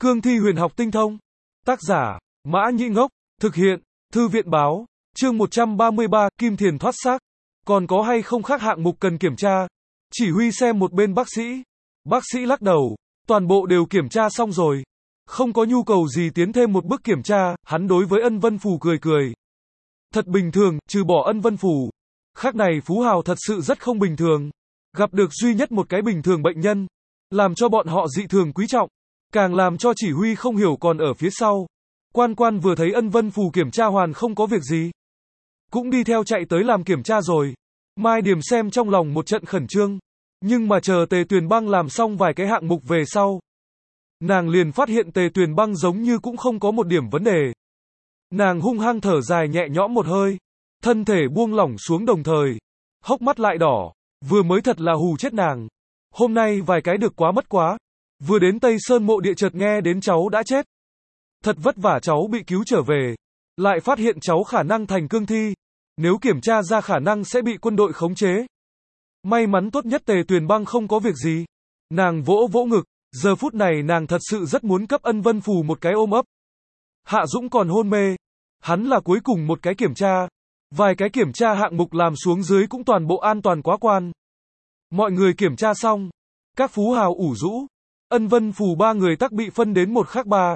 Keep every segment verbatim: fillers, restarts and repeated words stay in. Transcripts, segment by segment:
Cương thi huyền học tinh thông. Tác giả, Mã Nhĩ Ngốc. Thực hiện, Thư viện báo. Chương một trăm ba mươi ba, Kim Thiền thoát xác. Còn có hay không khác hạng mục cần kiểm tra? Chỉ huy xem một bên bác sĩ. Bác sĩ lắc đầu. Toàn bộ đều kiểm tra xong rồi. Không có nhu cầu gì tiến thêm một bước kiểm tra, hắn đối với Ân Vân Phù cười cười. Thật bình thường, trừ bỏ Ân Vân Phù. Khác này Phú Hào thật sự rất không bình thường. Gặp được duy nhất một cái bình thường bệnh nhân. Làm cho bọn họ dị thường quý trọng. Càng làm cho chỉ huy không hiểu còn ở phía sau. Quan quan vừa thấy Ân Vân Phù kiểm tra hoàn không có việc gì. Cũng đi theo chạy tới làm kiểm tra rồi. Mai Điềm xem trong lòng một trận khẩn trương. Nhưng mà chờ Tề Tuyền Băng làm xong vài cái hạng mục về sau. Nàng liền phát hiện Tề Tuyền Băng giống như cũng không có một điểm vấn đề. Nàng hung hăng thở dài nhẹ nhõm một hơi. Thân thể buông lỏng xuống đồng thời. Hốc mắt lại đỏ. Vừa mới thật là hù chết nàng. Hôm nay vài cái được quá mất quá. Vừa đến Tây Sơn mộ địa chợt nghe đến cháu đã chết. Thật vất vả cháu bị cứu trở về. Lại phát hiện cháu khả năng thành cương thi. Nếu kiểm tra ra khả năng sẽ bị quân đội khống chế. May mắn tốt nhất Tề Tuyền Băng không có việc gì. Nàng vỗ vỗ ngực. Giờ phút này nàng thật sự rất muốn cấp Ân Vân Phù một cái ôm ấp. Hạ Dũng còn hôn mê. Hắn là cuối cùng một cái kiểm tra. Vài cái kiểm tra hạng mục làm xuống dưới cũng toàn bộ an toàn quá quan. Mọi người kiểm tra xong. Các phú hào ủ rũ. Ân Vân Phù ba người tắc bị phân đến một khác ba.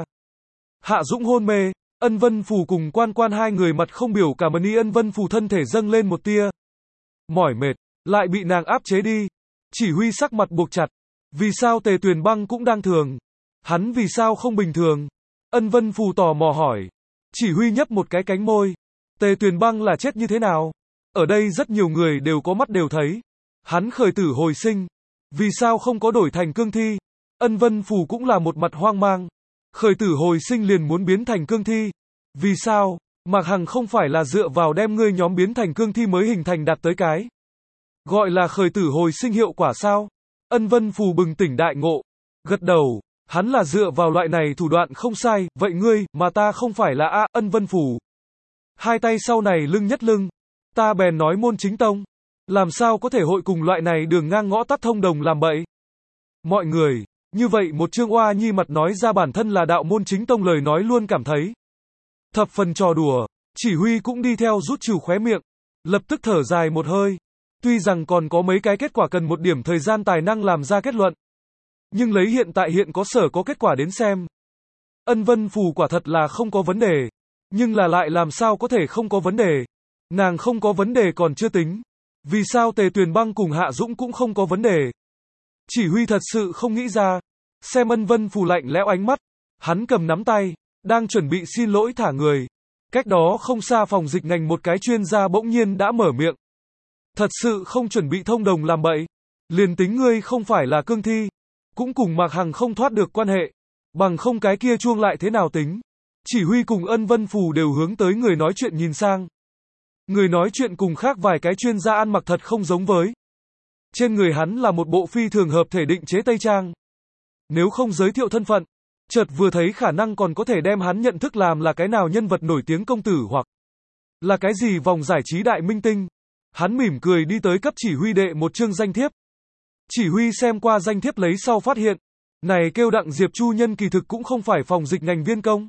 Hạ Dũng hôn mê. Ân Vân Phù cùng quan quan hai người mặt không biểu cảm ơn y. Ân Vân Phù thân thể dâng lên một tia. Mỏi mệt. Lại bị nàng áp chế đi. Chỉ huy sắc mặt buộc chặt. Vì sao Tề Tuyền Băng cũng đang thường? Hắn vì sao không bình thường? Ân Vân Phù tò mò hỏi. Chỉ huy nhấp một cái cánh môi. Tề Tuyền Băng là chết như thế nào? Ở đây rất nhiều người đều có mắt đều thấy. Hắn khởi tử hồi sinh. Vì sao không có đổi thành cương thi? Ân Vân Phù cũng là một mặt hoang mang. Khởi tử hồi sinh liền muốn biến thành cương thi. Vì sao? Mạc Hằng không phải là dựa vào đem ngươi nhóm biến thành cương thi mới hình thành đạt tới cái. Gọi là khởi tử hồi sinh hiệu quả sao? Ân Vân Phù bừng tỉnh đại ngộ. Gật đầu. Hắn là dựa vào loại này thủ đoạn không sai. Vậy ngươi, mà ta không phải là A. Ân Vân Phù. Hai tay sau này lưng nhất lưng. Ta bèn nói môn chính tông. Làm sao có thể hội cùng loại này đường ngang ngõ tắt thông đồng làm bậy? Mọi người, như vậy một Trương Oa Nhi mặt nói ra bản thân là đạo môn chính tông lời nói luôn cảm thấy thập phần trò đùa. Chỉ huy cũng đi theo rút trừ khóe miệng. Lập tức thở dài một hơi. Tuy rằng còn có mấy cái kết quả cần một điểm thời gian tài năng làm ra kết luận. Nhưng lấy hiện tại hiện có sở có kết quả đến xem. Ân Vân Phù quả thật là không có vấn đề. Nhưng là lại làm sao có thể không có vấn đề. Nàng không có vấn đề còn chưa tính. Vì sao Tề Tuyền Băng cùng Hạ Dũng cũng không có vấn đề? Chỉ huy thật sự không nghĩ ra. Xem Ân Vân Phù lạnh lẽo ánh mắt. Hắn cầm nắm tay. Đang chuẩn bị xin lỗi thả người. Cách đó không xa phòng dịch ngành một cái chuyên gia bỗng nhiên đã mở miệng. Thật sự không chuẩn bị thông đồng làm bậy. Liền tính ngươi không phải là cương thi. Cũng cùng Mạc Hằng không thoát được quan hệ. Bằng không cái kia chuông lại thế nào tính. Chỉ huy cùng Ân Vân Phù đều hướng tới người nói chuyện nhìn sang. Người nói chuyện cùng khác vài cái chuyên gia ăn mặc thật không giống với. Trên người hắn là một bộ phi thường hợp thể định chế tây trang. Nếu không giới thiệu thân phận, chợt vừa thấy khả năng còn có thể đem hắn nhận thức làm là cái nào nhân vật nổi tiếng công tử hoặc là cái gì vòng giải trí đại minh tinh. Hắn mỉm cười đi tới cấp chỉ huy đệ một chương danh thiếp. Chỉ huy xem qua danh thiếp lấy sau phát hiện, này kêu Đặng Diệp Chu nhân kỳ thực cũng không phải phòng dịch ngành viên công,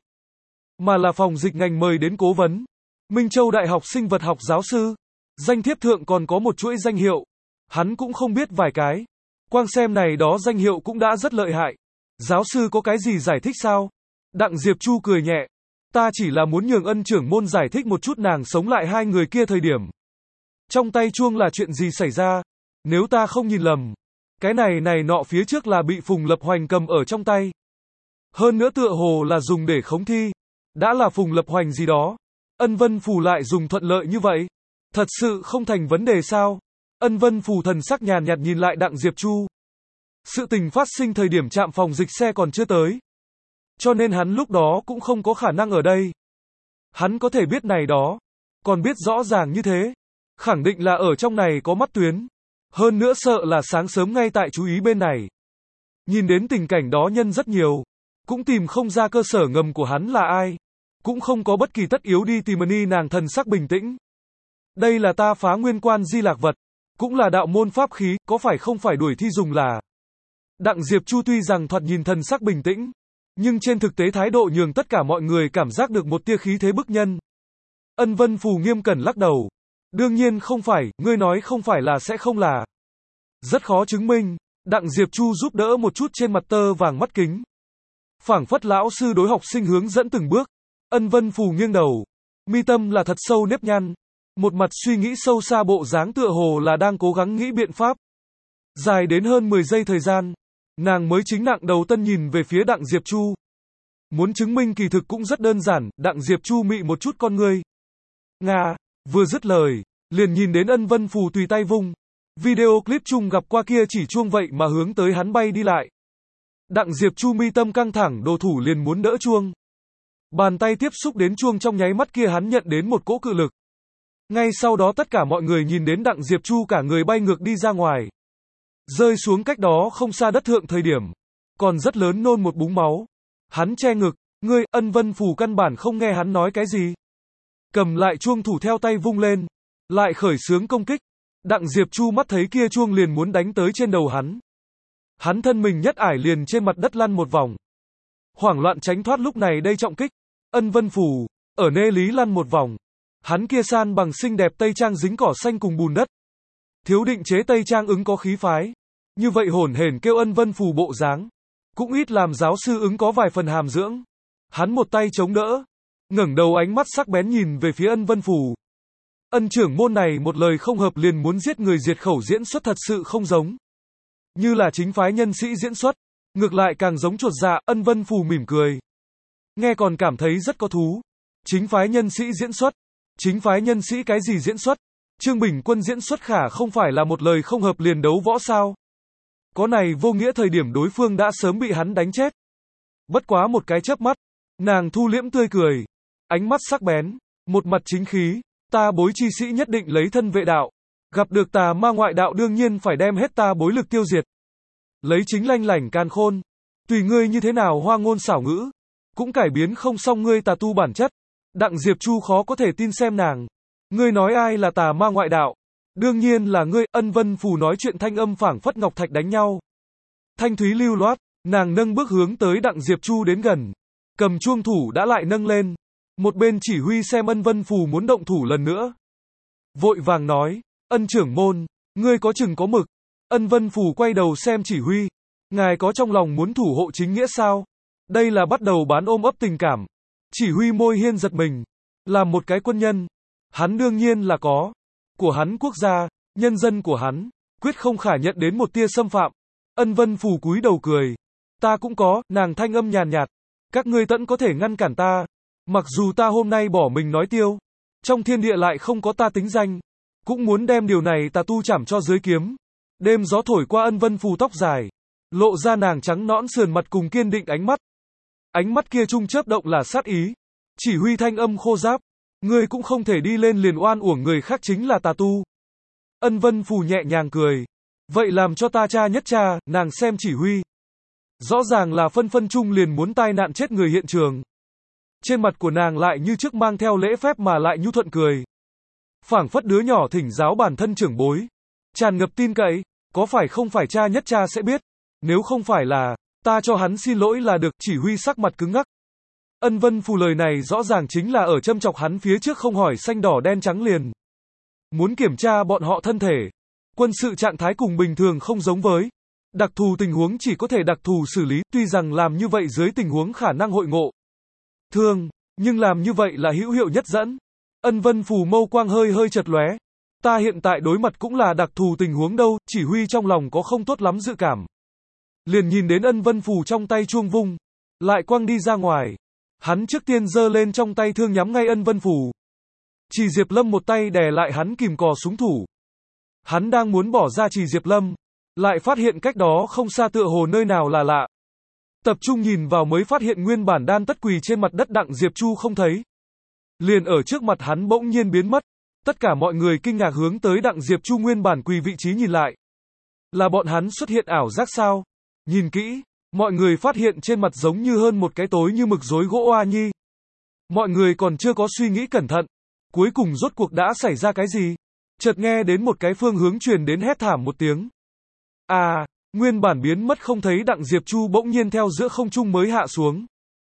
mà là phòng dịch ngành mời đến cố vấn. Minh Châu Đại học sinh vật học giáo sư. Danh thiếp thượng còn có một chuỗi danh hiệu. Hắn cũng không biết vài cái. Quang xem này đó danh hiệu cũng đã rất lợi hại. Giáo sư có cái gì giải thích sao? Đặng Diệp Chu cười nhẹ. Ta chỉ là muốn nhường Ân trưởng môn giải thích một chút nàng sống lại hai người kia thời điểm. Trong tay chuông là chuyện gì xảy ra? Nếu ta không nhìn lầm. Cái này này nọ phía trước là bị Phùng Lập Hoành cầm ở trong tay. Hơn nữa tựa hồ là dùng để khống thi. Đã là Phùng Lập Hoành gì đó. Ân Vân Phù lại dùng thuận lợi như vậy. Thật sự không thành vấn đề sao? Ân Vân Phù thần sắc nhàn nhạt nhìn lại Đặng Diệp Chu. Sự tình phát sinh thời điểm trạm phòng dịch xe còn chưa tới. Cho nên hắn lúc đó cũng không có khả năng ở đây. Hắn có thể biết này đó. Còn biết rõ ràng như thế. Khẳng định là ở trong này có mắt tuyến. Hơn nữa sợ là sáng sớm ngay tại chú ý bên này. Nhìn đến tình cảnh đó nhân rất nhiều. Cũng tìm không ra cơ sở ngầm của hắn là ai. Cũng không có bất kỳ tất yếu đi tìm ni nàng thần sắc bình tĩnh. Đây là ta phá nguyên quan di lạc vật. Cũng là đạo môn pháp khí, có phải không phải đuổi thi dùng là. Đặng Diệp Chu tuy rằng thoạt nhìn thần sắc bình tĩnh. nhưng trên thực tế thái độ nhường tất cả mọi người cảm giác được một tia khí thế bức nhân. Ân Vân Phù nghiêm cẩn lắc đầu. Đương nhiên không phải, ngươi nói không phải là sẽ không là. Rất khó chứng minh. Đặng Diệp Chu giúp đỡ một chút trên mặt tơ vàng mắt kính. Phảng phất lão sư đối học sinh hướng dẫn từng bước. Ân Vân Phù nghiêng đầu. Mi tâm là thật sâu nếp nhăn. Một mặt suy nghĩ sâu xa, bộ dáng tựa hồ là đang cố gắng nghĩ biện pháp. Dài đến hơn mười giây thời gian, nàng mới chính nặng đầu tân nhìn về phía Đặng Diệp Chu. Muốn chứng minh kỳ thực cũng rất đơn giản, Đặng Diệp Chu mị một chút con ngươi. Nga, vừa dứt lời, liền nhìn đến Ân Vân Phù tùy tay vung. Video clip chung gặp qua kia chỉ chuông vậy mà hướng tới hắn bay đi lại. Đặng Diệp Chu mi tâm căng thẳng, đồ thủ liền muốn đỡ chuông. Bàn tay tiếp xúc đến chuông, trong nháy mắt kia hắn nhận đến một cỗ cự lực. Ngay sau đó tất cả mọi người nhìn đến Đặng Diệp Chu cả người bay ngược đi ra ngoài. Rơi xuống cách đó không xa đất thượng, thời điểm còn rất lớn, nôn một búng máu. Hắn che ngực, ngươi. Ân Vân Phù căn bản không nghe hắn nói cái gì. Cầm lại chuông thủ theo tay vung lên, lại khởi xướng công kích. Đặng Diệp Chu mắt thấy kia chuông liền muốn đánh tới trên đầu hắn. Hắn thân mình nhất ải liền trên mặt đất lăn một vòng. Hoảng loạn tránh thoát lúc này đây trọng kích. Ân Vân Phù ở nê lý lăn một vòng. Hắn kia san bằng xinh đẹp tây trang dính cỏ xanh cùng bùn đất. Thiếu định chế tây trang ứng có khí phái. Như vậy hổn hển kêu Ân Vân Phù bộ dáng, cũng ít làm giáo sư ứng có vài phần hàm dưỡng. Hắn một tay chống đỡ, ngẩng đầu ánh mắt sắc bén nhìn về phía Ân Vân Phù. Ân trưởng môn này một lời không hợp liền muốn giết người diệt khẩu diễn xuất thật sự không giống như là chính phái nhân sĩ diễn xuất, ngược lại càng giống chột dạ. Ân Vân Phù mỉm cười, nghe còn cảm thấy rất có thú. Chính phái nhân sĩ diễn xuất? Chính phái nhân sĩ cái gì diễn xuất? Trương Bình Quân diễn xuất khả không phải là một lời không hợp liền đấu võ sao? Có này vô nghĩa, thời điểm đối phương đã sớm bị hắn đánh chết. Bất quá một cái chớp mắt, nàng thu liễm tươi cười, ánh mắt sắc bén, một mặt chính khí. Ta bối chi sĩ nhất định lấy thân vệ đạo, gặp được tà ma ngoại đạo đương nhiên phải đem hết ta bối lực tiêu diệt. Lấy chính lanh lảnh càn khôn, tùy ngươi như thế nào hoa ngôn xảo ngữ, cũng cải biến không xong ngươi tà tu bản chất. Đặng Diệp Chu khó có thể tin xem nàng. Ngươi nói ai là tà ma ngoại đạo? Đương nhiên là ngươi. Ân Vân Phù nói chuyện thanh âm phảng phất ngọc thạch đánh nhau. Thanh thúy lưu loát, nàng nâng bước hướng tới Đặng Diệp Chu đến gần. Cầm chuông thủ đã lại nâng lên. Một bên chỉ huy xem Ân Vân Phù muốn động thủ lần nữa. Vội vàng nói, Ân trưởng môn, ngươi có chừng có mực. Ân Vân Phù quay đầu xem chỉ huy. Ngài có trong lòng muốn thủ hộ chính nghĩa sao? Đây là bắt đầu bán ôm ấp tình cảm. Chỉ huy môi hiên giật mình. Làm một cái quân nhân, hắn đương nhiên là có. Của hắn quốc gia, nhân dân của hắn, quyết không khả nhận đến một tia xâm phạm. Ân Vân Phù cúi đầu cười. Ta cũng có, nàng thanh âm nhàn nhạt. Các ngươi tẫn có thể ngăn cản ta. Mặc dù ta hôm nay bỏ mình nói tiêu, trong thiên địa lại không có ta tính danh, cũng muốn đem điều này ta tu chảm cho dưới kiếm. Đêm gió thổi qua Ân Vân Phù tóc dài, lộ ra nàng trắng nõn sườn mặt cùng kiên định ánh mắt. Ánh mắt kia trung chớp động là sát ý. Chỉ huy thanh âm khô ráp. Ngươi cũng không thể đi lên liền oan uổng người khác chính là tà tu. Ân Vân Phù nhẹ nhàng cười. Vậy làm cho ta cha nhất cha. Nàng xem chỉ huy, rõ ràng là phân phân chung liền muốn tai nạn chết người hiện trường. Trên mặt của nàng lại như trước mang theo lễ phép mà lại nhu thuận cười. Phảng phất đứa nhỏ thỉnh giáo bản thân trưởng bối. Tràn ngập tin cậy. Có phải không phải cha nhất cha sẽ biết. Nếu không phải là, ta cho hắn xin lỗi là được. Chỉ huy sắc mặt cứng ngắc. Ân Vân Phù lời này rõ ràng chính là ở châm chọc hắn phía trước không hỏi xanh đỏ đen trắng liền. Muốn kiểm tra bọn họ thân thể. Quân sự trạng thái cùng bình thường không giống với. Đặc thù tình huống chỉ có thể đặc thù xử lý. Tuy rằng làm như vậy dưới tình huống khả năng hội ngộ thương, nhưng làm như vậy là hữu hiệu nhất dẫn. Ân Vân Phù mâu quang hơi hơi chật lóe. Ta hiện tại đối mặt cũng là đặc thù tình huống đâu. Chỉ huy trong lòng có không tốt lắm dự cảm. Liền nhìn đến Ân Vân Phù trong tay chuông vung, lại quăng đi ra ngoài. Hắn trước tiên giơ lên trong tay thương nhắm ngay Ân Vân Phù. Chỉ Diệp Lâm một tay đè lại hắn kìm cò súng thủ. Hắn đang muốn bỏ ra Chỉ Diệp Lâm, lại phát hiện cách đó không xa tựa hồ nơi nào là lạ. Tập trung nhìn vào mới phát hiện nguyên bản đan tất quỳ trên mặt đất Đặng Diệp Chu không thấy. Liền ở trước mặt hắn bỗng nhiên biến mất. Tất cả mọi người kinh ngạc hướng tới Đặng Diệp Chu nguyên bản quỳ vị trí nhìn lại. Là bọn hắn xuất hiện ảo giác sao? Nhìn kỹ, mọi người phát hiện trên mặt giống như hơn một cái tối như mực rối gỗ oa nhi. Mọi người còn chưa có suy nghĩ cẩn thận. Cuối cùng rốt cuộc đã xảy ra cái gì? Chợt nghe đến một cái phương hướng truyền đến hét thảm một tiếng. À, Nguyên bản biến mất không thấy Đặng Diệp Chu bỗng nhiên theo giữa không trung mới hạ xuống.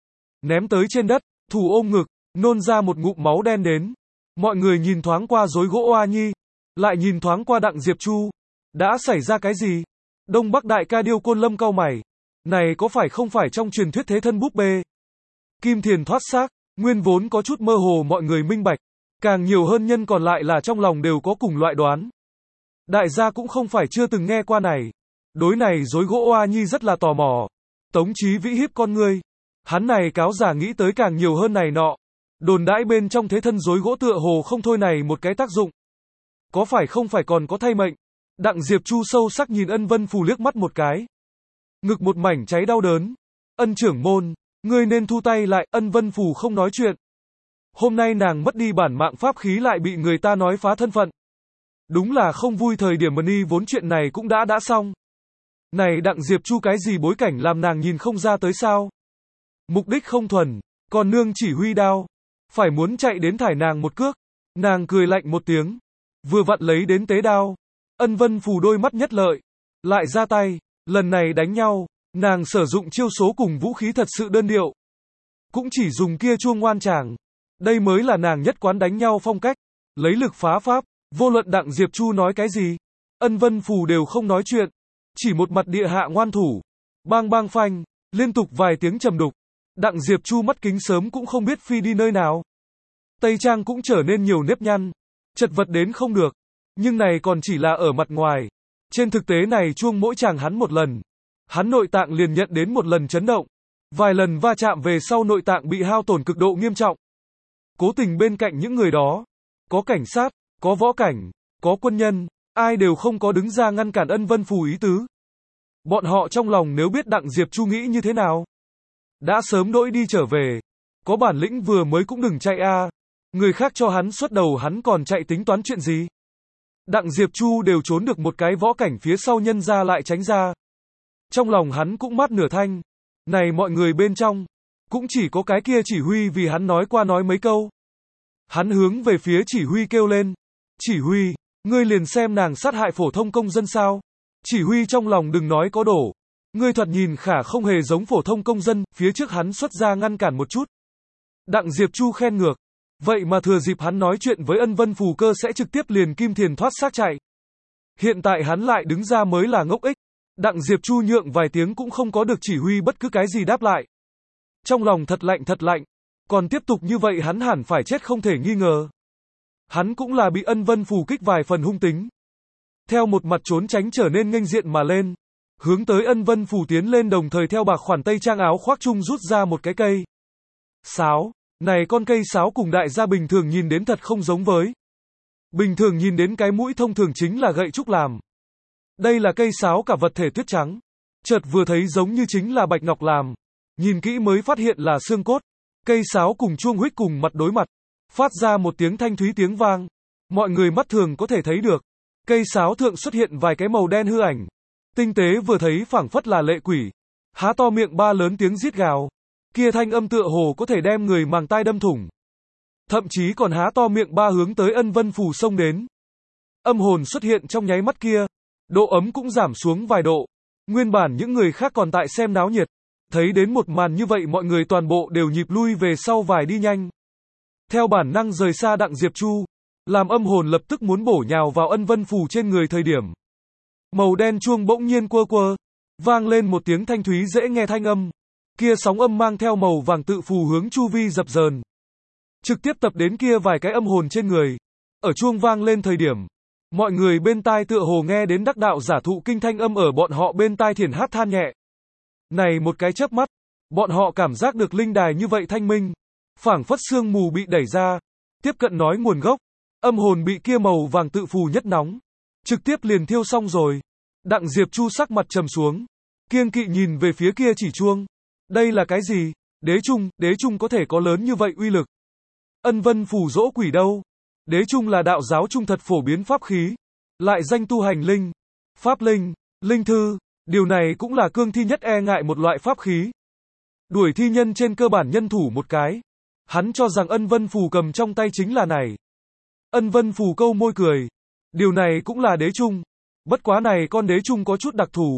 Ném tới trên đất, thủ ôm ngực, nôn ra một ngụm máu đen đến. Mọi người nhìn thoáng qua rối gỗ Oa Nhi, lại nhìn thoáng qua Đặng Diệp Chu. Đã xảy ra cái gì? Đông Bắc đại ca Điêu Côn Lâm cau mày. Này có phải không phải trong truyền thuyết thế thân búp bê? Kim Thiền thoát xác, nguyên vốn có chút mơ hồ mọi người minh bạch. Càng nhiều hơn nhân còn lại là trong lòng đều có cùng loại đoán. Đại gia cũng không phải chưa từng nghe qua này. Đối này rối gỗ Oa Nhi rất là tò mò. Tống Chí Vĩ híp con ngươi. Hắn này cáo giả nghĩ tới càng nhiều hơn này nọ. Đồn đãi bên trong thế thân rối gỗ tựa hồ không thôi này một cái tác dụng. Có phải không phải còn có thay mệnh? Đặng Diệp Chu sâu sắc nhìn Ân Vân Phù liếc mắt một cái. Ngực một mảnh cháy đau đớn. Ân trưởng môn, ngươi nên thu tay lại. Ân Vân Phù không nói chuyện. Hôm nay nàng mất đi bản mạng pháp khí lại bị người ta nói phá thân phận. Đúng là không vui, thời điểm Mani vốn chuyện này cũng đã đã xong. Này Đặng Diệp Chu cái gì bối cảnh làm nàng nhìn không ra tới sao? Mục đích không thuần, còn nương chỉ huy đao. Phải muốn chạy đến thải nàng một cước. Nàng cười lạnh một tiếng. Vừa vặn lấy đến tế đao. Ân Vân Phù đôi mắt nhất lợi. Lại ra tay. Lần này đánh nhau. Nàng sử dụng chiêu số cùng vũ khí thật sự đơn điệu. Cũng chỉ dùng kia chuông ngoan tràng. Đây mới là nàng nhất quán đánh nhau phong cách. Lấy lực phá pháp. Vô luận Đặng Diệp Chu nói cái gì. Ân Vân Phù đều không nói chuyện. Chỉ một mặt địa hạ ngoan thủ. Bang bang phanh. Liên tục vài tiếng trầm đục. Đặng Diệp Chu mắt kính sớm cũng không biết phi đi nơi nào. Tây trang cũng trở nên nhiều nếp nhăn. Chật vật đến không được. Nhưng này còn chỉ là ở mặt ngoài. Trên thực tế này chuông mỗi chàng hắn một lần. Hắn nội tạng liền nhận đến một lần chấn động. Vài lần va chạm về sau nội tạng bị hao tổn cực độ nghiêm trọng. Cố tình bên cạnh những người đó. Có cảnh sát, có võ cảnh, có quân nhân. Ai đều không có đứng ra ngăn cản Ân Vân Phù ý tứ. Bọn họ trong lòng nếu biết Đặng Diệp Chu nghĩ như thế nào. Đã sớm đỗi đi trở về. Có bản lĩnh vừa mới cũng đừng chạy a. À. Người khác cho hắn xuất đầu hắn còn chạy tính toán chuyện gì. Đặng Diệp Chu đều trốn được một cái võ cảnh phía sau nhân ra lại tránh ra. Trong lòng hắn cũng mát nửa thanh. Này mọi người bên trong. Cũng chỉ có cái kia chỉ huy vì hắn nói qua nói mấy câu. Hắn hướng về phía chỉ huy kêu lên. Chỉ huy, ngươi liền xem nàng sát hại phổ thông công dân sao. Chỉ huy trong lòng đừng nói có đổ. Ngươi thoạt nhìn khả không hề giống phổ thông công dân, phía trước hắn xuất ra ngăn cản một chút. Đặng Diệp Chu khen ngược. Vậy mà thừa dịp hắn nói chuyện với Ân Vân Phù cơ sẽ trực tiếp liền Kim Thiền thoát xác chạy. Hiện tại hắn lại đứng ra mới là ngốc ích. Đặng Diệp Chu nhượng vài tiếng cũng không có được chỉ huy bất cứ cái gì đáp lại. Trong lòng thật lạnh thật lạnh. Còn tiếp tục như vậy hắn hẳn phải chết không thể nghi ngờ. Hắn cũng là bị Ân Vân Phù kích vài phần hung tính. Theo một mặt trốn tránh trở nên nghênh diện mà lên. Hướng tới Ân Vân Phù tiến lên đồng thời theo bạc khoản tây trang áo khoác chung rút ra một cái cây. Sáo. Này con cây sáo cùng đại gia bình thường nhìn đến thật không giống với. Bình thường nhìn đến cái mũi thông thường chính là gậy trúc làm. Đây là cây sáo cả vật thể tuyết trắng. Chợt vừa thấy giống như chính là bạch ngọc làm. Nhìn kỹ mới phát hiện là xương cốt. Cây sáo cùng chuông huých cùng mặt đối mặt. Phát ra một tiếng thanh thúy tiếng vang. Mọi người mắt thường có thể thấy được. Cây sáo thượng xuất hiện vài cái màu đen hư ảnh. Tinh tế vừa thấy phảng phất là lệ quỷ. Há to miệng ba lớn tiếng rít gào. Kia thanh âm tựa hồ có thể đem người màng tai đâm thủng. Thậm chí còn há to miệng ba hướng tới Ân Vân Phù xông đến. Âm hồn xuất hiện trong nháy mắt kia. Độ ấm cũng giảm xuống vài độ. Nguyên bản những người khác còn tại xem náo nhiệt. Thấy đến một màn như vậy mọi người toàn bộ đều nhịp lui về sau vài đi nhanh. Theo bản năng rời xa Đặng Diệp Chu. Làm âm hồn lập tức muốn bổ nhào vào Ân Vân Phù trên người thời điểm. Màu đen chuông bỗng nhiên quơ quơ. Vang lên một tiếng thanh thúy dễ nghe thanh âm. Kia sóng âm mang theo màu vàng tự phù hướng chu vi dập dờn. Trực tiếp tập đến kia vài cái âm hồn trên người. Ở chuông vang lên thời điểm. Mọi người bên tai tựa hồ nghe đến đắc đạo giả thụ kinh thanh âm ở bọn họ bên tai thiền hát than nhẹ. Này một cái chớp mắt. Bọn họ cảm giác được linh đài như vậy thanh minh. Phảng phất sương mù bị đẩy ra. Tiếp cận nói nguồn gốc. Âm hồn bị kia màu vàng tự phù nhất nóng. Trực tiếp liền thiêu xong rồi. Đặng Diệp Chu sắc mặt trầm xuống. Kiêng kỵ nhìn về phía kia chỉ chuông. Đây là cái gì? Đế trung, đế trung có thể có lớn như vậy uy lực. Ân Vân Phù dỗ quỷ đâu? Đế trung là đạo giáo trung thật phổ biến pháp khí. Lại danh tu hành linh. Pháp linh, linh thư. Điều này cũng là cương thi nhất e ngại một loại pháp khí. Đuổi thi nhân trên cơ bản nhân thủ một cái. Hắn cho rằng Ân Vân Phù cầm trong tay chính là này. Ân Vân Phù câu môi cười. Điều này cũng là đế trung. Bất quá này con đế trung có chút đặc thù.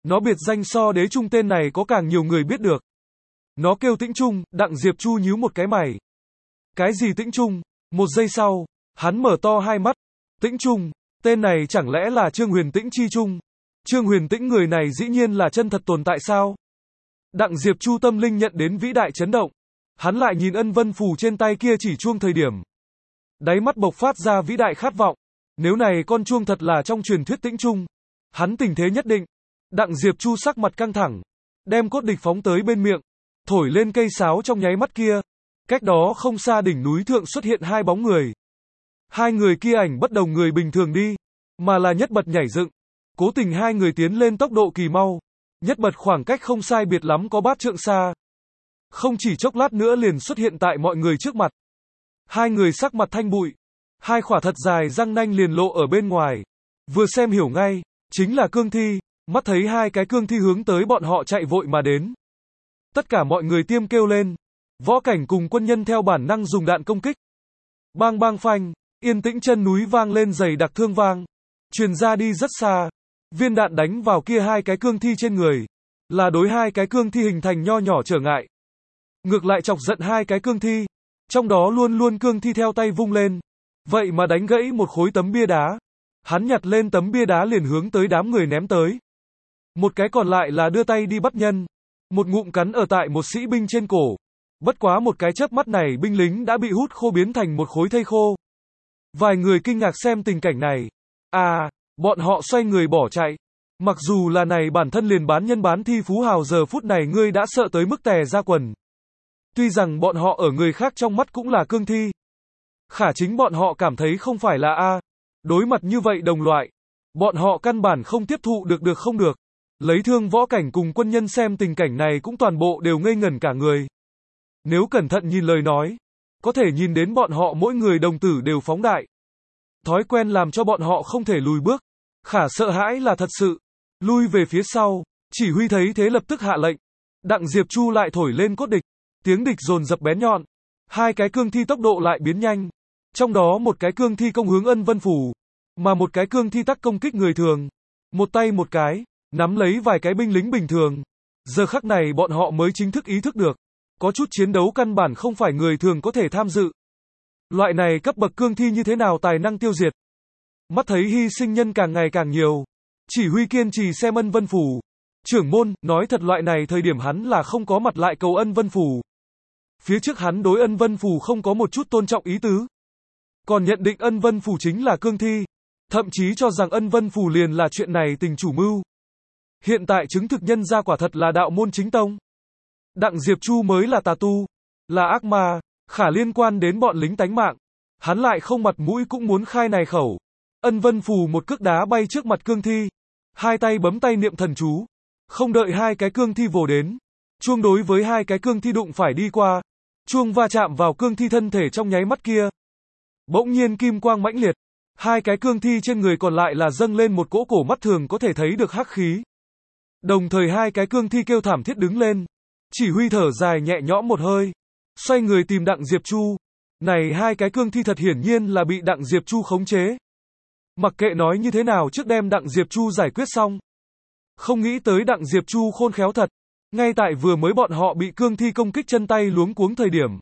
Nó biệt danh so đế trung tên này có càng nhiều người biết được. Nó kêu Tĩnh Trung, Đặng Diệp Chu nhíu một cái mày. Cái gì Tĩnh Trung? Một giây sau, hắn mở to hai mắt. Tĩnh Trung, tên này chẳng lẽ là Trương Huyền Tĩnh chi Trung? Trương Huyền Tĩnh người này dĩ nhiên là chân thật tồn tại sao? Đặng Diệp Chu tâm linh nhận đến vĩ đại chấn động. Hắn lại nhìn ân vân phù trên tay kia chỉ chuông thời điểm. Đáy mắt bộc phát ra vĩ đại khát vọng. Nếu này con chuông thật là trong truyền thuyết Tĩnh Trung, hắn tình thế nhất định. Đặng Diệp Chu sắc mặt căng thẳng, đem cốt địch phóng tới bên miệng, thổi lên cây sáo trong nháy mắt kia. Cách đó không xa đỉnh núi thượng xuất hiện hai bóng người. Hai người kia ảnh bất đồng người bình thường đi, mà là Nhất Bật nhảy dựng. Cố tình hai người tiến lên tốc độ kỳ mau. Nhất Bật khoảng cách không sai biệt lắm có bát trượng xa. Không chỉ chốc lát nữa liền xuất hiện tại mọi người trước mặt. Hai người sắc mặt thanh bụi, hai khỏa thật dài răng nanh liền lộ ở bên ngoài. Vừa xem hiểu ngay, chính là cương thi. Mắt thấy hai cái cương thi hướng tới bọn họ chạy vội mà đến. Tất cả mọi người tiêm kêu lên. Võ Cảnh cùng quân nhân theo bản năng dùng đạn công kích. Bang bang phanh, yên tĩnh chân núi vang lên dày đặc thương vang. Truyền ra đi rất xa. Viên đạn đánh vào kia hai cái cương thi trên người. Là đối hai cái cương thi hình thành nho nhỏ trở ngại. Ngược lại chọc giận hai cái cương thi. Trong đó luôn luôn cương thi theo tay vung lên. Vậy mà đánh gãy một khối tấm bia đá. Hắn nhặt lên tấm bia đá liền hướng tới đám người ném tới. Một cái còn lại là đưa tay đi bắt nhân. Một ngụm cắn ở tại một sĩ binh trên cổ. Bất quá một cái chớp mắt này binh lính đã bị hút khô biến thành một khối thây khô. Vài người kinh ngạc xem tình cảnh này. À, bọn họ xoay người bỏ chạy. Mặc dù là này bản thân liền bán nhân bán thi phú hào giờ phút này ngươi đã sợ tới mức tè ra quần. Tuy rằng bọn họ ở người khác trong mắt cũng là cương thi. Khả chính bọn họ cảm thấy không phải là A. Đối mặt như vậy đồng loại. Bọn họ căn bản không tiếp thụ được được không được. Lấy thương Võ Cảnh cùng quân nhân xem tình cảnh này cũng toàn bộ đều ngây ngẩn cả người. Nếu cẩn thận nhìn lời nói, có thể nhìn đến bọn họ mỗi người đồng tử đều phóng đại. Thói quen làm cho bọn họ không thể lùi bước. Khả sợ hãi là thật sự. Lui về phía sau, chỉ huy thấy thế lập tức hạ lệnh. Đặng Diệp Chu lại thổi lên cốt địch. Tiếng địch dồn dập bén nhọn. Hai cái cương thi tốc độ lại biến nhanh. Trong đó một cái cương thi công hướng ân vân phủ. Mà một cái cương thi tắc công kích người thường. Một tay một cái. Nắm lấy vài cái binh lính bình thường. Giờ khắc này bọn họ mới chính thức ý thức được. Có chút chiến đấu căn bản không phải người thường có thể tham dự. Loại này cấp bậc cương thi như thế nào tài năng tiêu diệt. Mắt thấy hy sinh nhân càng ngày càng nhiều. Chỉ huy kiên trì xem ân vân phủ. Trưởng môn, nói thật loại này thời điểm hắn là không có mặt lại cầu ân vân phủ. Phía trước hắn đối ân vân phủ không có một chút tôn trọng ý tứ. Còn nhận định ân vân phủ chính là cương thi. Thậm chí cho rằng ân vân phủ liền là chuyện này tình chủ mưu. Hiện tại chứng thực nhân ra quả thật là đạo môn chính tông. Đặng Diệp Chu mới là tà tu, là ác ma, khả liên quan đến bọn lính tánh mạng. Hắn lại không mặt mũi cũng muốn khai này khẩu. Ân vân phù một cước đá bay trước mặt cương thi. Hai tay bấm tay niệm thần chú. Không đợi hai cái cương thi vồ đến. Chuông đối với hai cái cương thi đụng phải đi qua. Chuông va chạm vào cương thi thân thể trong nháy mắt kia. Bỗng nhiên kim quang mãnh liệt. Hai cái cương thi trên người còn lại là dâng lên một cỗ cổ mắt thường có thể thấy được hắc khí. Đồng thời hai cái cương thi kêu thảm thiết đứng lên. Chỉ huy thở dài nhẹ nhõm một hơi. Xoay người tìm Đặng Diệp Chu. Này hai cái cương thi thật hiển nhiên là bị Đặng Diệp Chu khống chế. Mặc kệ nói như thế nào trước đem Đặng Diệp Chu giải quyết xong. Không nghĩ tới Đặng Diệp Chu khôn khéo thật. Ngay tại vừa mới bọn họ bị cương thi công kích chân tay luống cuống thời điểm.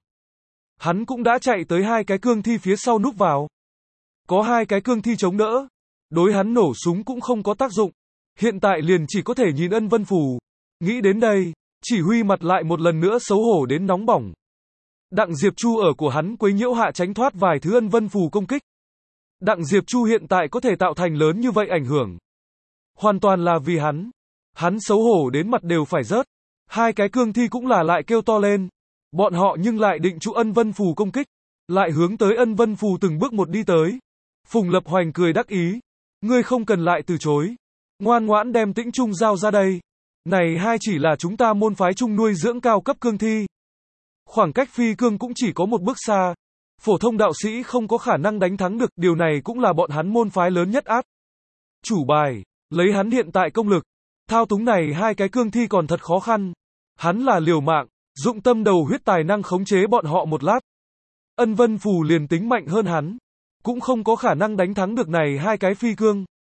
Hắn cũng đã chạy tới hai cái cương thi phía sau núp vào. Có hai cái cương thi chống đỡ. Đối hắn nổ súng cũng không có tác dụng. Hiện tại liền chỉ có thể nhìn ân vân phù. Nghĩ đến đây, chỉ huy mặt lại một lần nữa xấu hổ đến nóng bỏng. Đặng Diệp Chu ở của hắn quấy nhiễu hạ tránh thoát vài thứ ân vân phù công kích. Đặng Diệp Chu hiện tại có thể tạo thành lớn như vậy ảnh hưởng. Hoàn toàn là vì hắn. Hắn xấu hổ đến mặt đều phải rớt. Hai cái cương thi cũng là lại kêu to lên. Bọn họ nhưng lại định trụ ân vân phù công kích. Lại hướng tới ân vân phù từng bước một đi tới. Phùng Lập Hoành cười đắc ý. Ngươi không cần lại từ chối. Ngoan ngoãn đem Tĩnh Trung giao ra đây. Này hai chỉ là chúng ta môn phái chung nuôi dưỡng cao cấp cương thi. Khoảng cách phi cương cũng chỉ có một bước xa. Phổ thông đạo sĩ không có khả năng đánh thắng được, điều này cũng là bọn hắn môn phái lớn nhất át. Chủ bài, lấy hắn hiện tại công lực. Thao túng này hai cái cương thi còn thật khó khăn. Hắn là liều mạng, dụng tâm đầu huyết tài năng khống chế bọn họ một lát. Ân vân phù liền tính mạnh hơn hắn. Cũng không có khả năng đánh thắng được này hai cái phi cương.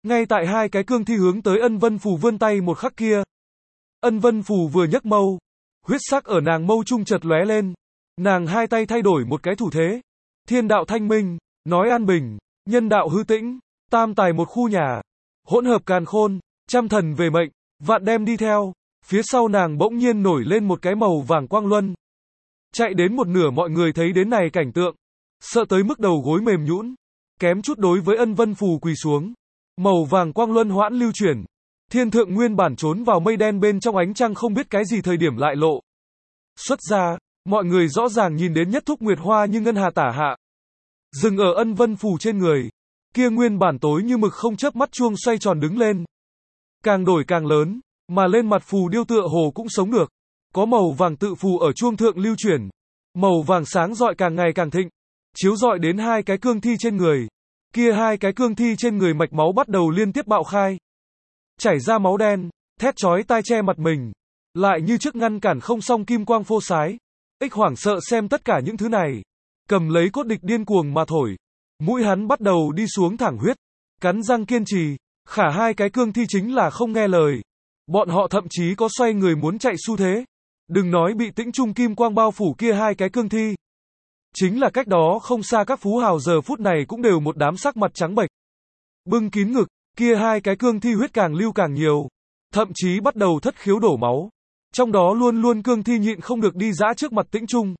Ngay tại hai cái cương thi hướng tới Ân Vân Phù vươn tay một khắc kia. Ân Vân Phù vừa nhấc mâu, huyết sắc ở nàng mâu trung chợt lóe lên. Nàng hai tay thay đổi một cái thủ thế. Thiên đạo thanh minh, nói an bình, nhân đạo hư tĩnh, tam tài một khu nhà, hỗn hợp càn khôn, trăm thần về mệnh, vạn đem đi theo. Phía sau nàng bỗng nhiên nổi lên một cái màu vàng quang luân. Chạy đến một nửa mọi người thấy đến này cảnh tượng, sợ tới mức đầu gối mềm nhũn, kém chút đối với Ân Vân Phù quỳ xuống. Màu vàng quang luân hoãn lưu chuyển. Thiên thượng nguyên bản trốn vào mây đen bên trong ánh trăng không biết cái gì thời điểm lại lộ xuất ra, mọi người rõ ràng nhìn đến nhất thúc nguyệt hoa như ngân hà tả hạ. Dừng ở Ân Vân Phù trên người, kia nguyên bản tối như mực không chớp mắt chuông xoay tròn đứng lên. Càng đổi càng lớn, mà lên mặt phù điêu tựa hồ cũng sống được. Có màu vàng tự phù ở chuông thượng lưu chuyển. Màu vàng sáng rọi càng ngày càng thịnh, chiếu rọi đến hai cái cương thi trên người. Kia hai cái cương thi trên người mạch máu bắt đầu liên tiếp bạo khai. Chảy ra máu đen, thét chói tai che mặt mình. Lại như trước ngăn cản không xong kim quang phô sái. Ích hoảng sợ xem tất cả những thứ này. Cầm lấy cốt địch điên cuồng mà thổi. Mũi hắn bắt đầu đi xuống thẳng huyết. Cắn răng kiên trì. Khả hai cái cương thi chính là không nghe lời. Bọn họ thậm chí có xoay người muốn chạy xu thế. Đừng nói bị tĩnh trung kim quang bao phủ kia hai cái cương thi. Chính là cách đó không xa các phú hào giờ phút này cũng đều một đám sắc mặt trắng bệch. Bưng kín ngực, kia hai cái cương thi huyết càng lưu càng nhiều. Thậm chí bắt đầu thất khiếu đổ máu. Trong đó luôn luôn cương thi nhịn không được đi giã trước mặt tĩnh trung.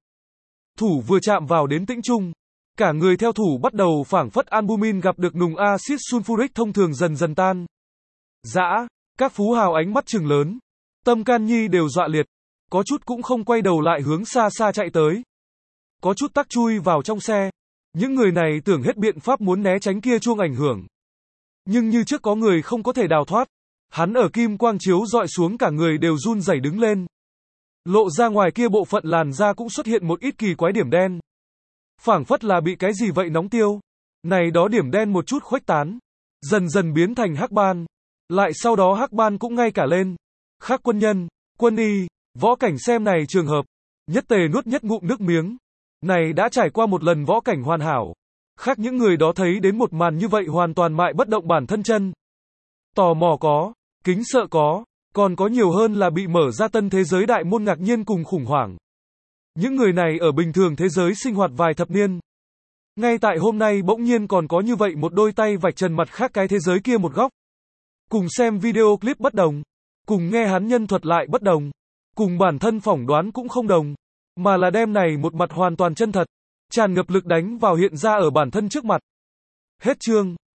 Thủ vừa chạm vào đến tĩnh trung. Cả người theo thủ bắt đầu phảng phất albumin gặp được nùng axit sulfuric thông thường dần dần tan. Dã, các phú hào ánh mắt trừng lớn. Tâm can nhi đều dọa liệt. Có chút cũng không quay đầu lại hướng xa xa chạy tới. Có chút tắc chui vào trong xe. Những người này tưởng hết biện pháp muốn né tránh kia chuông ảnh hưởng. Nhưng như trước có người không có thể đào thoát. Hắn ở kim quang chiếu dọi xuống cả người đều run rẩy đứng lên. Lộ ra ngoài kia bộ phận làn da cũng xuất hiện một ít kỳ quái điểm đen. Phảng phất là bị cái gì vậy nóng tiêu. Này đó điểm đen một chút khuếch tán. Dần dần biến thành hắc ban. Lại sau đó hắc ban cũng ngay cả lên. Khác quân nhân, quân y, võ cảnh xem này trường hợp. Nhất tề nuốt nhất ngụm nước miếng. Này đã trải qua một lần võ cảnh hoàn hảo. Khác những người đó thấy đến một màn như vậy hoàn toàn mại bất động bản thân chân. Tò mò có, kính sợ có, còn có nhiều hơn là bị mở ra tân thế giới đại môn ngạc nhiên cùng khủng hoảng. Những người này ở bình thường thế giới sinh hoạt vài thập niên. Ngay tại hôm nay bỗng nhiên còn có như vậy một đôi tay vạch trần mặt khác cái thế giới kia một góc. Cùng xem video clip bất đồng. Cùng nghe hắn nhân thuật lại bất đồng. Cùng bản thân phỏng đoán cũng không đồng. Mà là đem này một mặt hoàn toàn chân thật. Tràn ngập lực đánh vào hiện ra ở bản thân trước mặt. Hết chương.